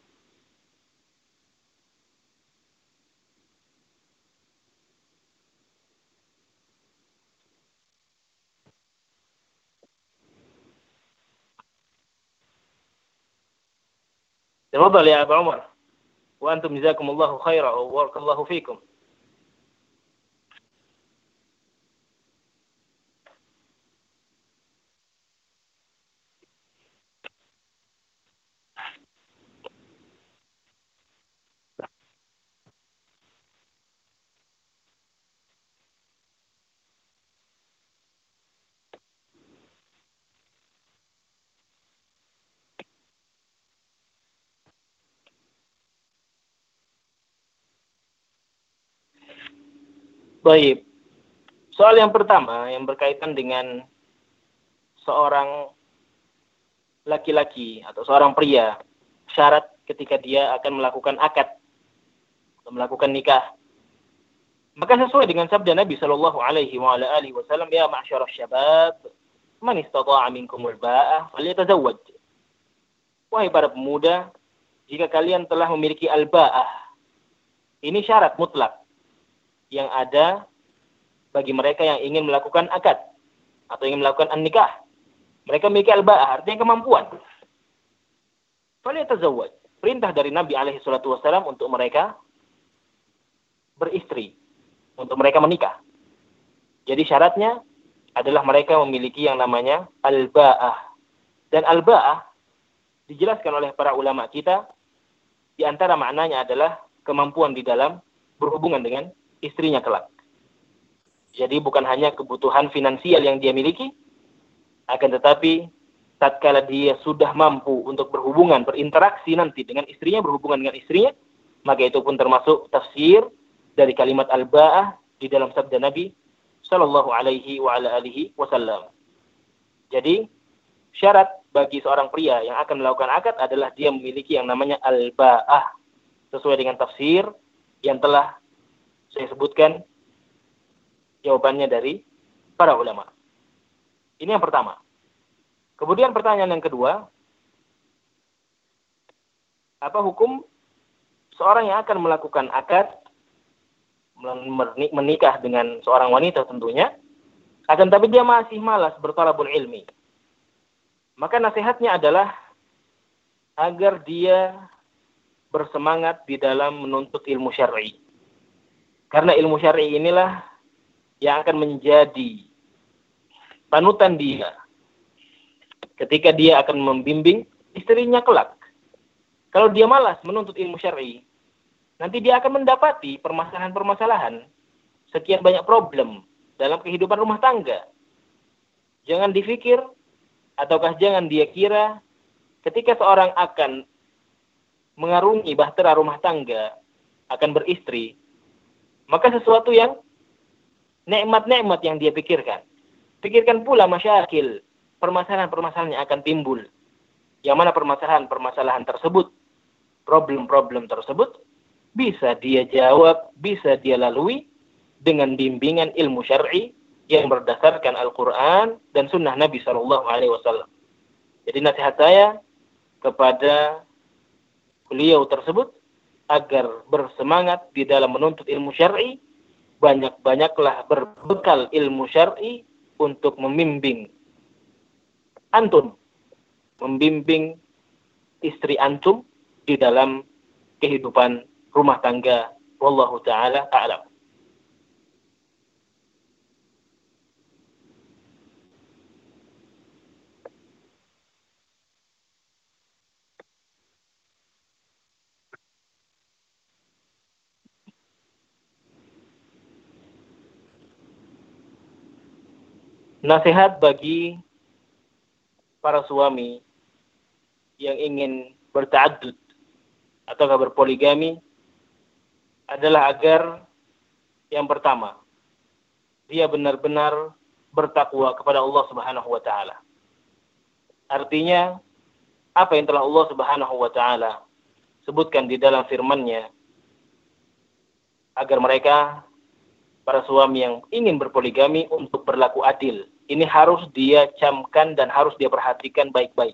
تفضل يا أبا عمر وأنتم جزاكم الله خيرا وبارك الله فيكم. Baik. Soal yang pertama yang berkaitan dengan seorang laki-laki atau seorang pria, syarat ketika dia akan melakukan akad atau melakukan nikah. Maka sesuai dengan sabda Nabi sallallahu alaihi wa ala alihi wasallam, ya ma'syarasy syabab, man istata'a minkumul ba'ah falyatazawwaj. Wahai para pemuda, jika kalian telah memiliki al-ba'ah, ini syarat mutlak yang ada bagi mereka yang ingin melakukan akad atau ingin melakukan an-nikah. Mereka memiliki al-ba'ah, artinya kemampuan. Falyatazawwaj. Perintah dari Nabi alaihi salatu wasallam untuk mereka beristri, untuk mereka menikah. Jadi syaratnya adalah mereka memiliki yang namanya al-ba'ah. Dan al-ba'ah dijelaskan oleh para ulama kita, di antara maknanya adalah kemampuan di dalam berhubungan dengan istrinya kelak. Jadi bukan hanya kebutuhan finansial yang dia miliki, akan tetapi tatkala dia sudah mampu untuk berhubungan, berinteraksi nanti dengan istrinya, berhubungan dengan istrinya, maka itu pun termasuk tafsir dari kalimat al-ba'ah di dalam sabda Nabi sallallahu alaihi wa ala alihi wasallam. Jadi syarat bagi seorang pria yang akan melakukan akad adalah dia memiliki yang namanya al-ba'ah, sesuai dengan tafsir yang telah saya sebutkan jawabannya dari para ulama. Ini yang pertama. Kemudian pertanyaan yang kedua, apa hukum seorang yang akan melakukan akad, menikah dengan seorang wanita tentunya, akan tapi dia masih malas bertalabul ilmi. Maka nasihatnya adalah agar dia bersemangat di dalam menuntut ilmu syar'i. Karena ilmu syar'i inilah yang akan menjadi panutan dia ketika dia akan membimbing istrinya kelak. Kalau dia malas menuntut ilmu syar'i, nanti dia akan mendapati permasalahan-permasalahan, sekian banyak problem dalam kehidupan rumah tangga. Jangan dipikir, ataukah jangan dia kira, ketika seorang akan mengarungi bahtera rumah tangga, akan beristri, maka sesuatu yang nikmat-nikmat yang dia pikirkan. Pikirkan pula masyakil, permasalahan-permasalahan yang akan timbul. Yang mana permasalahan-permasalahan tersebut, problem-problem tersebut, bisa dia jawab, bisa dia lalui dengan bimbingan ilmu syar'i yang berdasarkan Al-Quran dan Sunnah Nabi Shallallahu Alaihi Wasallam. Jadi nasihat saya kepada beliau tersebut agar bersemangat di dalam menuntut ilmu syar'i, banyak-banyaklah berbekal ilmu syar'i untuk membimbing antum, membimbing istri antum di dalam kehidupan rumah tangga. Wallahu ta'ala a'lam. Nasihat bagi para suami yang ingin berta'addud atau berpoligami adalah agar yang pertama, dia benar-benar bertakwa kepada Allah Subhanahu wa taala. Artinya, apa yang telah Allah Subhanahu wa taala sebutkan di dalam firman-Nya, agar mereka para suami yang ingin berpoligami untuk berlaku adil. Ini harus dia camkan dan harus dia perhatikan baik-baik.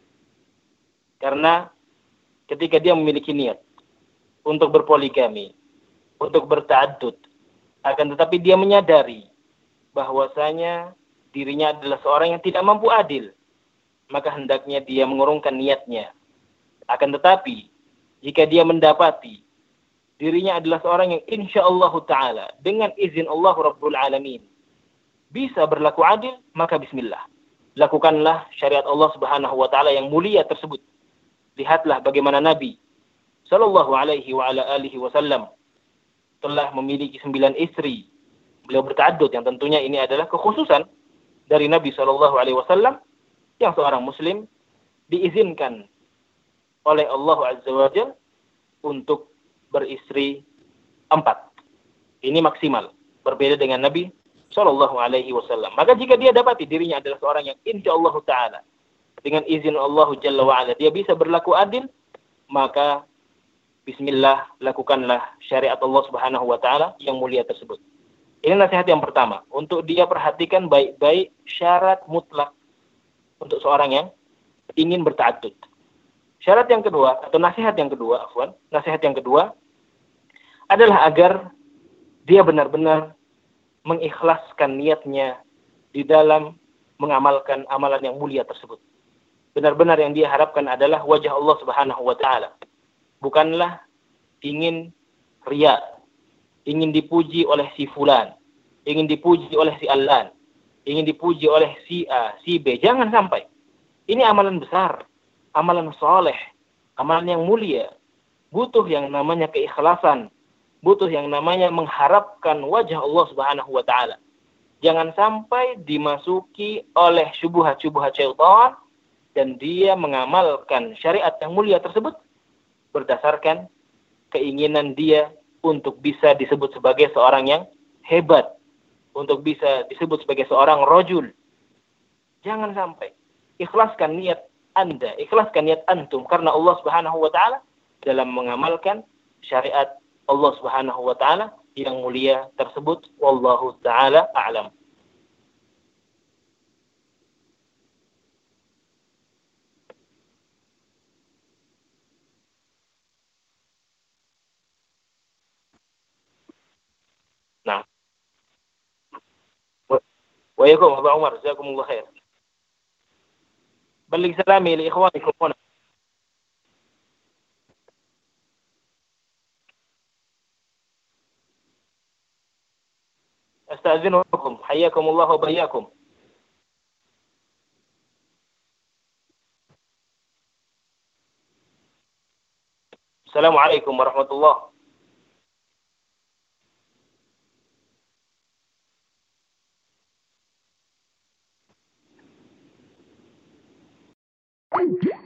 Karena ketika dia memiliki niat untuk berpoligami, untuk berta'addud, akan tetapi dia menyadari bahwasanya dirinya adalah seorang yang tidak mampu adil, maka hendaknya dia mengurungkan niatnya. Akan tetapi jika dia mendapati dirinya adalah seorang yang insyaallah ta'ala dengan izin Allah Rabbul Alamin bisa berlaku adil, maka bismillah. Lakukanlah syariat Allah Subhanahu wa taala yang mulia tersebut. Lihatlah bagaimana Nabi sallallahu alaihi wa ala alihi wasallam telah memiliki sembilan istri. Beliau berta'addud, yang tentunya ini adalah kekhususan dari Nabi sallallahu alaihi wasallam yang seorang muslim diizinkan oleh Allah Azza wa Jalla untuk beristri empat. Ini maksimal. Berbeda dengan Nabi Sallallahu Alaihi Wasallam. Maka jika dia dapati dirinya adalah seorang yang insyaallah ta'ala dengan izin Allah Jalla wa'ala dia bisa berlaku adil, maka bismillah, lakukanlah syariat Allah Subhanahu wa ta'ala yang mulia tersebut. Ini nasihat yang pertama. Untuk dia perhatikan baik-baik syarat mutlak untuk seorang yang ingin berta'addud. Syarat yang kedua, atau nasihat yang kedua, afwan, nasihat yang kedua adalah agar dia benar-benar mengikhlaskan niatnya di dalam mengamalkan amalan yang mulia tersebut. Benar-benar yang dia harapkan adalah wajah Allah Subhanahu wa taala. Bukanlah ingin riya, ingin dipuji oleh si fulan, ingin dipuji oleh si Alan, ingin dipuji oleh si A, si B. Jangan sampai. Ini amalan besar, amalan soleh, amalan yang mulia. Butuh yang namanya keikhlasan, butuh yang namanya mengharapkan wajah Allah Subhanahu wa taala. Jangan sampai dimasuki oleh syubhat-syubhat syaitan dan dia mengamalkan syariat yang mulia tersebut berdasarkan keinginan dia untuk bisa disebut sebagai seorang yang hebat, untuk bisa disebut sebagai seorang rajul. Jangan sampai. Ikhlaskan niat Anda, ikhlaskan niat antum karena Allah Subhanahu wa taala dalam mengamalkan syariat Allah Subhanahu wa taala yang mulia tersebut. Wallahu taala a'lam. Nah, wa yakum Abu Umar, jazakumullah khair. Baligh salami li ikhwanikum huna. أستأذنكم حياكم الله وبياكم. Assalamualaikum warahmatullahi wabarakatuh.